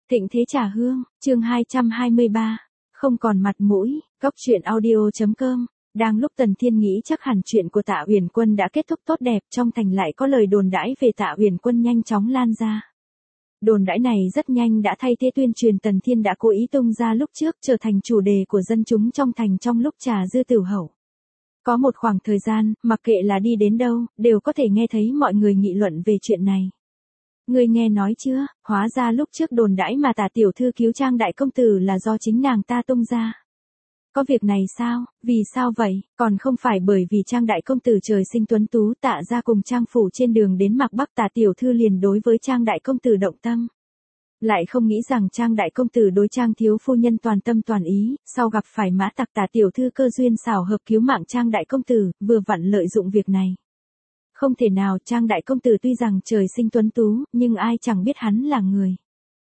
Thịnh Thế Trà Hương, chương 223. Không còn mặt mũi, góc truyện audio.com. Đang lúc Tần Thiên nghĩ chắc hẳn chuyện của Tạ Uyển Quân đã kết thúc tốt đẹp, trong thành lại có lời đồn đãi về Tạ Uyển Quân nhanh chóng lan ra. Đồn đãi này rất nhanh đã thay thế tuyên truyền Tần Thiên đã cố ý tung ra lúc trước, trở thành chủ đề của dân chúng trong thành trong lúc trà dư tửu hậu. Có một khoảng thời gian, mặc kệ là đi đến đâu, đều có thể nghe thấy mọi người nghị luận về chuyện này. Ngươi nghe nói chưa, hóa ra lúc trước đồn đãi mà Tạ tiểu thư cứu Trang đại công tử là do chính nàng ta tung ra. Có việc này sao, vì sao vậy, còn không phải bởi vì Trang đại công tử trời sinh tuấn tú, Tạ ra cùng Trang phủ trên đường đến Mạc Bắc, Tạ tiểu thư liền đối với Trang đại công tử động tâm. Lại không nghĩ rằng Trang đại công tử đối Trang thiếu phu nhân toàn tâm toàn ý, sau gặp phải mã tặc Tạ tiểu thư cơ duyên xảo hợp cứu mạng Trang đại công tử, vừa vặn lợi dụng việc này. Không thể nào, Trang đại công tử tuy rằng trời sinh tuấn tú, nhưng ai chẳng biết hắn là người.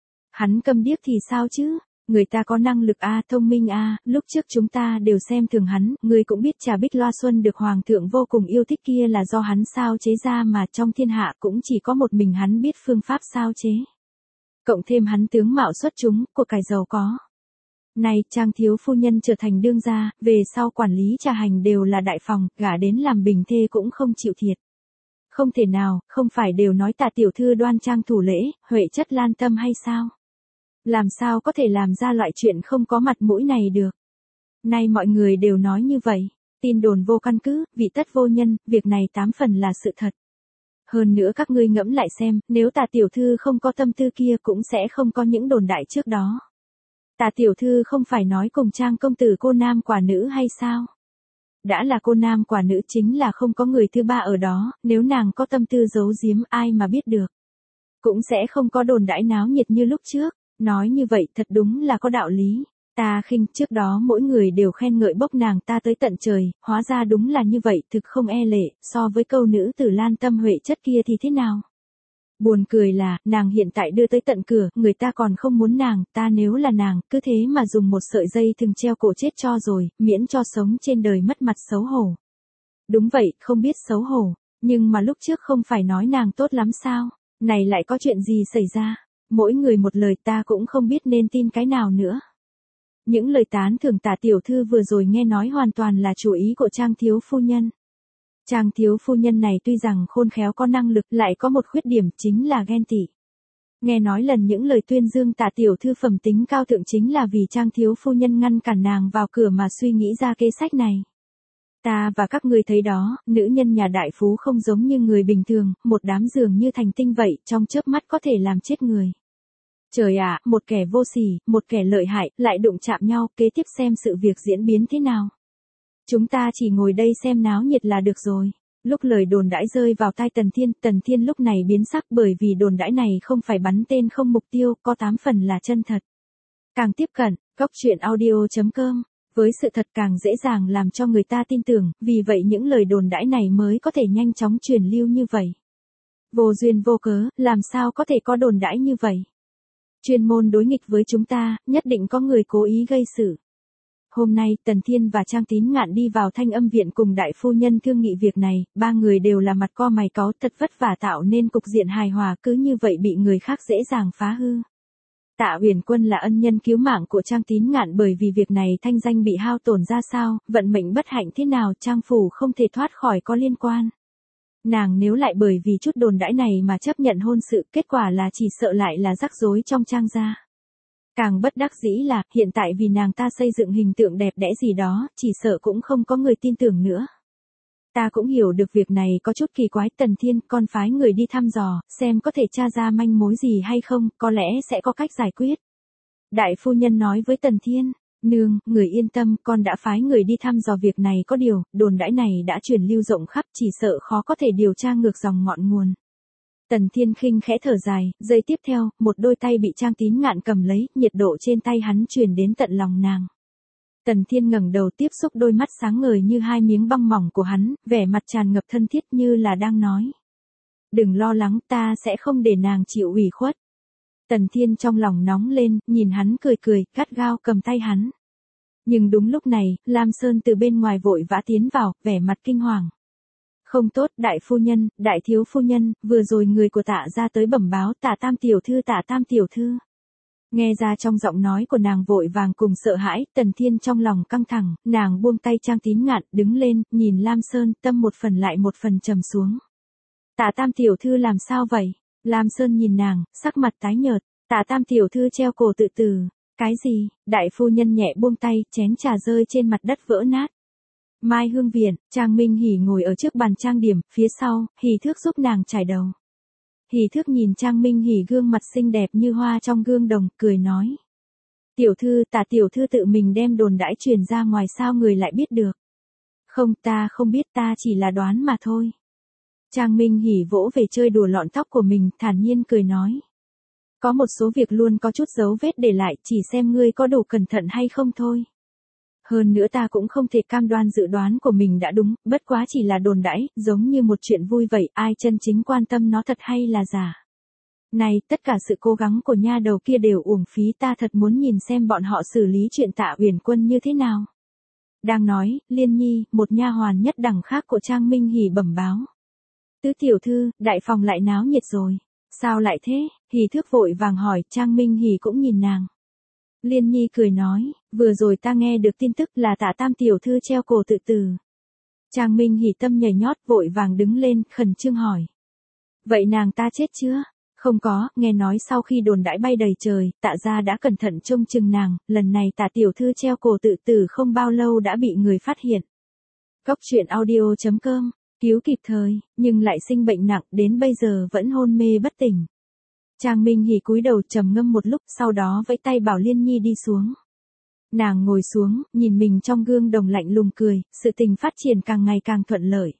Hắn câm điếc thì sao chứ? Người ta có năng lực thông minh lúc trước chúng ta đều xem thường hắn, người cũng biết trà bích loa xuân được hoàng thượng vô cùng yêu thích kia là do hắn sao chế ra mà trong thiên hạ cũng chỉ có một mình hắn biết phương pháp sao chế. Cộng thêm hắn tướng mạo xuất chúng, của cải giàu có. Này, Trang thiếu phu nhân trở thành đương gia, về sau quản lý trà hành đều là đại phòng, gả đến làm bình thê cũng không chịu thiệt. Không thể nào, không phải đều nói Tạ tiểu thư đoan trang thủ lễ, huệ chất lan tâm hay sao? Làm sao có thể làm ra loại chuyện không có mặt mũi này được? Nay mọi người đều nói như vậy, tin đồn vô căn cứ, vị tất vô nhân, việc này 8 phần là sự thật. Hơn nữa các ngươi ngẫm lại xem, nếu Tạ tiểu thư không có tâm tư kia cũng sẽ không có những đồn đại trước đó. Tạ tiểu thư không phải nói cùng Trang công tử cô nam quả nữ hay sao? Đã là cô nam quả nữ chính là không có người thứ ba ở đó, nếu nàng có tâm tư giấu giếm ai mà biết được. Cũng sẽ không có đồn đãi náo nhiệt như lúc trước, nói như vậy thật đúng là có đạo lý. Ta khinh, trước đó mỗi người đều khen ngợi bốc nàng ta tới tận trời, hóa ra đúng là như vậy, thực không e lệ, so với câu nữ tử lan tâm huệ chất kia thì thế nào? Buồn cười là, nàng hiện tại đưa tới tận cửa, người ta còn không muốn nàng, ta nếu là nàng, cứ thế mà dùng một sợi dây thừng treo cổ chết cho rồi, miễn cho sống trên đời mất mặt xấu hổ. Đúng vậy, không biết xấu hổ, nhưng mà lúc trước không phải nói nàng tốt lắm sao, này lại có chuyện gì xảy ra, mỗi người một lời ta cũng không biết nên tin cái nào nữa. Những lời tán thưởng Tạ tiểu thư vừa rồi nghe nói hoàn toàn là chủ ý của Trang thiếu phu nhân. Trang thiếu phu nhân này tuy rằng khôn khéo có năng lực lại có một khuyết điểm chính là ghen tị. Nghe nói lần những lời tuyên dương Tạ tiểu thư phẩm tính cao thượng chính là vì Trang thiếu phu nhân ngăn cản nàng vào cửa mà suy nghĩ ra kế sách này. Ta và các ngươi thấy đó, nữ nhân nhà đại phú không giống như người bình thường, một đám dường như thành tinh vậy, trong chớp mắt có thể làm chết người. Trời ạ, một kẻ vô sỉ, một kẻ lợi hại, lại đụng chạm nhau, kế tiếp xem sự việc diễn biến thế nào. Chúng ta chỉ ngồi đây xem náo nhiệt là được rồi. Lúc lời đồn đãi rơi vào tai Tần Thiên lúc này biến sắc bởi vì đồn đãi này không phải bắn tên không mục tiêu, có 8 phần là chân thật. Càng tiếp cận, góc truyện audio.com, với sự thật càng dễ dàng làm cho người ta tin tưởng, vì vậy những lời đồn đãi này mới có thể nhanh chóng truyền lưu như vậy. Vô duyên vô cớ, làm sao có thể có đồn đãi như vậy? Chuyên môn đối nghịch với chúng ta, nhất định có người cố ý gây sự. Hôm nay, Tần Thiên và Trang Tín Ngạn đi vào Thanh Âm viện cùng đại phu nhân thương nghị việc này, ba người đều là mặt co mày cáu, thật vất vả tạo nên cục diện hài hòa, cứ như vậy bị người khác dễ dàng phá hư. Tạ Uyển Quân là ân nhân cứu mạng của Trang Tín Ngạn, bởi vì việc này thanh danh bị hao tổn ra sao, vận mệnh bất hạnh thế nào, Trang phủ không thể thoát khỏi có liên quan. Nàng nếu lại bởi vì chút đồn đãi này mà chấp nhận hôn sự, kết quả là chỉ sợ lại là rắc rối trong Trang gia. Càng bất đắc dĩ là, hiện tại vì nàng ta xây dựng hình tượng đẹp đẽ gì đó, chỉ sợ cũng không có người tin tưởng nữa. Ta cũng hiểu được việc này có chút kỳ quái, Tần Thiên, con phái người đi thăm dò, xem có thể tra ra manh mối gì hay không, có lẽ sẽ có cách giải quyết. Đại phu nhân nói với Tần Thiên, nương, người yên tâm, con đã phái người đi thăm dò việc này, có điều, đồn đãi này đã truyền lưu rộng khắp, chỉ sợ khó có thể điều tra ngược dòng ngọn nguồn. Tần Thiên khinh khẽ thở dài, giây tiếp theo, một đôi tay bị Trang Tín Ngạn cầm lấy, nhiệt độ trên tay hắn truyền đến tận lòng nàng. Tần Thiên ngẩng đầu tiếp xúc đôi mắt sáng ngời như hai miếng băng mỏng của hắn, vẻ mặt tràn ngập thân thiết như là đang nói. Đừng lo lắng, ta sẽ không để nàng chịu ủy khuất. Tần Thiên trong lòng nóng lên, nhìn hắn cười cười, gắt gao cầm tay hắn. Nhưng đúng lúc này, Lam Sơn từ bên ngoài vội vã tiến vào, vẻ mặt kinh hoàng. Không tốt, đại phu nhân, đại thiếu phu nhân, vừa rồi người của Tạ gia tới bẩm báo, Tạ tam tiểu thư. Nghe ra trong giọng nói của nàng vội vàng cùng sợ hãi, Tần Thiên trong lòng căng thẳng, nàng buông tay Trang Tín Ngạn, đứng lên, nhìn Lam Sơn, tâm một phần lại một phần trầm xuống. Tạ Tam tiểu thư làm sao vậy? Lam Sơn nhìn nàng, sắc mặt tái nhợt, Tạ Tam tiểu thư treo cổ tự tử. Cái gì? Đại phu nhân nhẹ buông tay, chén trà rơi trên mặt đất vỡ nát. Mai Hương Viện, Trang Minh Hỉ ngồi ở trước bàn trang điểm, phía sau, Hỉ Thước giúp nàng chải đầu. Hỉ Thước nhìn Trang Minh Hỉ gương mặt xinh đẹp như hoa trong gương đồng, cười nói. Tiểu thư, Tạ tiểu thư tự mình đem đồn đãi truyền ra ngoài sao người lại biết được. Không, ta không biết, ta chỉ là đoán mà thôi. Trang Minh Hỉ vỗ về chơi đùa lọn tóc của mình, thản nhiên cười nói. Có một số việc luôn có chút dấu vết để lại, chỉ xem ngươi có đủ cẩn thận hay không thôi. Hơn nữa ta cũng không thể cam đoan dự đoán của mình đã đúng, bất quá chỉ là đồn đãi, giống như một chuyện vui vậy, ai chân chính quan tâm nó thật hay là giả. Này, tất cả sự cố gắng của nha đầu kia đều uổng phí, ta thật muốn nhìn xem bọn họ xử lý chuyện Tạ Uyển Quân như thế nào. Đang nói, Liên Nhi, một nha hoàn nhất đẳng khác của Trang Minh Hỉ bẩm báo. Tứ tiểu thư, đại phòng lại náo nhiệt rồi. Sao lại thế? Hỉ Thước vội vàng hỏi, Trang Minh Hỉ cũng nhìn nàng. Liên Nhi cười nói, vừa rồi ta nghe được tin tức là Tạ Tam tiểu thư treo cổ tự tử. Trang Minh Hỉ tâm nhảy nhót vội vàng đứng lên, khẩn trương hỏi. Vậy nàng ta chết chưa? Không có, nghe nói sau khi đồn đãi bay đầy trời, Tạ gia đã cẩn thận trông chừng nàng, lần này Tạ tiểu thư treo cổ tự tử không bao lâu đã bị người phát hiện. Cốc truyện audio.com, cứu kịp thời, nhưng lại sinh bệnh nặng, đến bây giờ vẫn hôn mê bất tỉnh. Trang Minh Hỉ cúi đầu trầm ngâm một lúc, sau đó vẫy tay bảo Liên Nhi đi xuống. Nàng ngồi xuống, nhìn mình trong gương đồng lạnh lùng cười, sự tình phát triển càng ngày càng thuận lợi.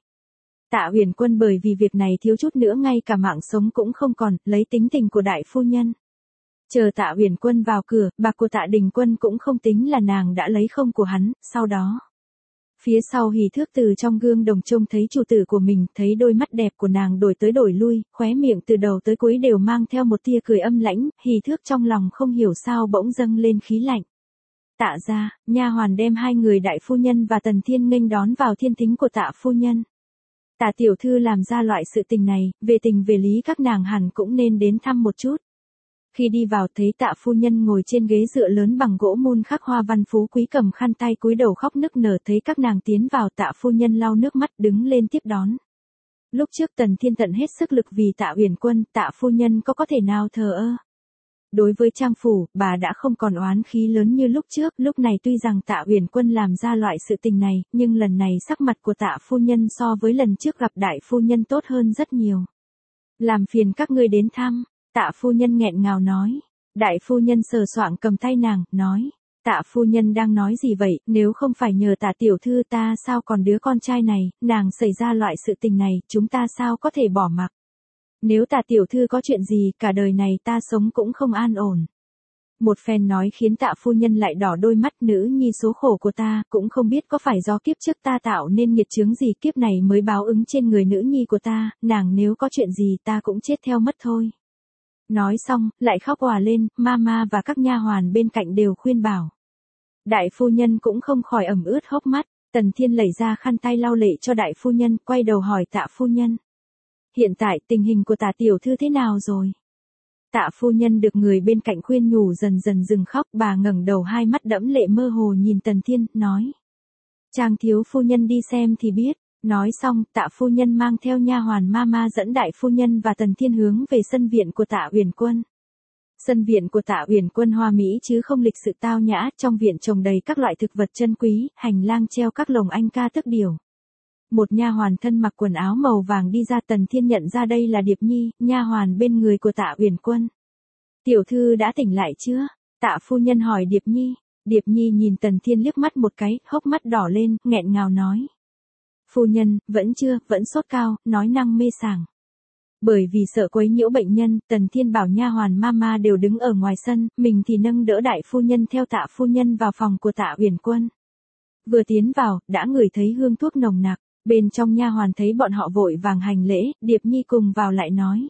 Tạ Uyển Quân bởi vì việc này thiếu chút nữa ngay cả mạng sống cũng không còn, lấy tính tình của đại phu nhân. Chờ Tạ Uyển Quân vào cửa, bạc của Tạ Đình Quân cũng không tính là nàng đã lấy không của hắn, sau đó. Phía sau Hỉ Thước từ trong gương đồng trông thấy chủ tử của mình, thấy đôi mắt đẹp của nàng đổi tới đổi lui, khóe miệng từ đầu tới cuối đều mang theo một tia cười âm lãnh, Hỉ Thước trong lòng không hiểu sao bỗng dâng lên khí lạnh. Tạ gia, nha hoàn đem hai người đại phu nhân và Tần Thiên nghênh đón vào thiên thính của Tạ phu nhân. Tạ tiểu thư làm ra loại sự tình này, về tình về lý các nàng hẳn cũng nên đến thăm một chút. Khi đi vào thấy Tạ phu nhân ngồi trên ghế dựa lớn bằng gỗ mun khắc hoa văn phú quý cầm khăn tay cúi đầu khóc nức nở, thấy các nàng tiến vào Tạ phu nhân lau nước mắt đứng lên tiếp đón. Lúc trước Tần Thiên tận hết sức lực vì Tạ Uyển Quân, Tạ phu nhân có thể nào thờ ơ. Đối với Trang phủ, bà đã không còn oán khí lớn như lúc trước, lúc này tuy rằng Tạ Uyển Quân làm ra loại sự tình này, nhưng lần này sắc mặt của Tạ phu nhân so với lần trước gặp đại phu nhân tốt hơn rất nhiều. Làm phiền các ngươi đến thăm, Tạ phu nhân nghẹn ngào nói. Đại phu nhân sờ soạng cầm tay nàng, nói. Tạ phu nhân đang nói gì vậy, nếu không phải nhờ Tạ tiểu thư ta sao còn đứa con trai này, nàng xảy ra loại sự tình này, chúng ta sao có thể bỏ mặc. Nếu Tạ tiểu thư có chuyện gì, cả đời này ta sống cũng không an ổn. Một phen nói khiến Tạ phu nhân lại đỏ đôi mắt, nữ nhi số khổ của ta, cũng không biết có phải do kiếp trước ta tạo nên nghiệt chướng gì, kiếp này mới báo ứng trên người nữ nhi của ta, nàng nếu có chuyện gì ta cũng chết theo mất thôi. Nói xong, lại khóc òa lên, mama và các nha hoàn bên cạnh đều khuyên bảo. Đại phu nhân cũng không khỏi ẩm ướt hốc mắt, Tần Thiên lấy ra khăn tay lau lệ cho đại phu nhân, quay đầu hỏi Tạ phu nhân. Hiện tại tình hình của Tạ tiểu thư thế nào rồi? Tạ phu nhân được người bên cạnh khuyên nhủ dần dần dừng khóc, bà ngẩng đầu hai mắt đẫm lệ mơ hồ nhìn Tần Thiên, nói. Trang thiếu phu nhân đi xem thì biết. Nói xong, Tạ phu nhân mang theo nha hoàn mama dẫn đại phu nhân và Tần Thiên hướng về sân viện của Tạ Uyển Quân. Sân viện của Tạ Uyển Quân hoa mỹ chứ không lịch sự tao nhã, trong viện trồng đầy các loại thực vật chân quý, hành lang treo các lồng anh ca tước điểu. Một nha hoàn thân mặc quần áo màu vàng đi ra, Tần Thiên nhận ra đây là Điệp Nhi, nha hoàn bên người của Tạ Uyển Quân. Tiểu thư đã tỉnh lại chưa? Tạ phu nhân hỏi Điệp Nhi. Điệp Nhi nhìn Tần Thiên liếc mắt một cái, hốc mắt đỏ lên, nghẹn ngào nói. Phu nhân, vẫn chưa, vẫn sốt cao, nói năng mê sảng. Bởi vì sợ quấy nhiễu bệnh nhân, Tần Thiên bảo nha hoàn mama đều đứng ở ngoài sân, mình thì nâng đỡ đại phu nhân theo Tạ phu nhân vào phòng của Tạ Uyển Quân. Vừa tiến vào, đã ngửi thấy hương thuốc nồng nặc, bên trong nha hoàn thấy bọn họ vội vàng hành lễ, Điệp Nhi cùng vào lại nói.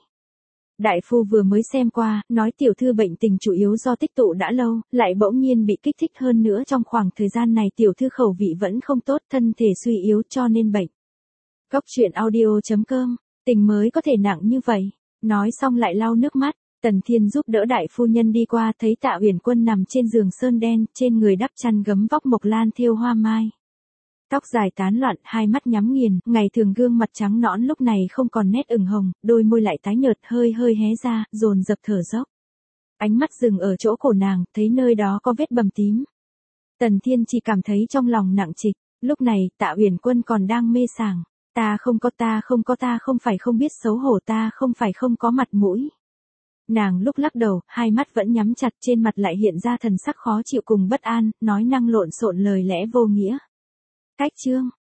Đại phu vừa mới xem qua, nói tiểu thư bệnh tình chủ yếu do tích tụ đã lâu, lại bỗng nhiên bị kích thích, hơn nữa trong khoảng thời gian này tiểu thư khẩu vị vẫn không tốt, thân thể suy yếu cho nên bệnh. Cốc truyện audio.com, tình mới có thể nặng như vậy. Nói xong lại lau nước mắt, Tần Thiên giúp đỡ đại phu nhân đi qua, thấy Tạ Uyển Quân nằm trên giường sơn đen, trên người đắp chăn gấm vóc mộc lan thêu hoa mai. Tóc dài tán loạn, hai mắt nhắm nghiền, ngày thường gương mặt trắng nõn lúc này không còn nét ửng hồng, đôi môi lại tái nhợt hơi hơi hé ra, dồn dập thở dốc. Ánh mắt dừng ở chỗ cổ nàng, thấy nơi đó có vết bầm tím. Tần Thiên chỉ cảm thấy trong lòng nặng trịch, lúc này Tạ Uyển Quân còn đang mê sảng. Ta không phải không biết xấu hổ, ta không phải không có mặt mũi. Nàng lúc lắc đầu, hai mắt vẫn nhắm chặt, trên mặt lại hiện ra thần sắc khó chịu cùng bất an, nói năng lộn xộn lời lẽ vô nghĩa. Cách chương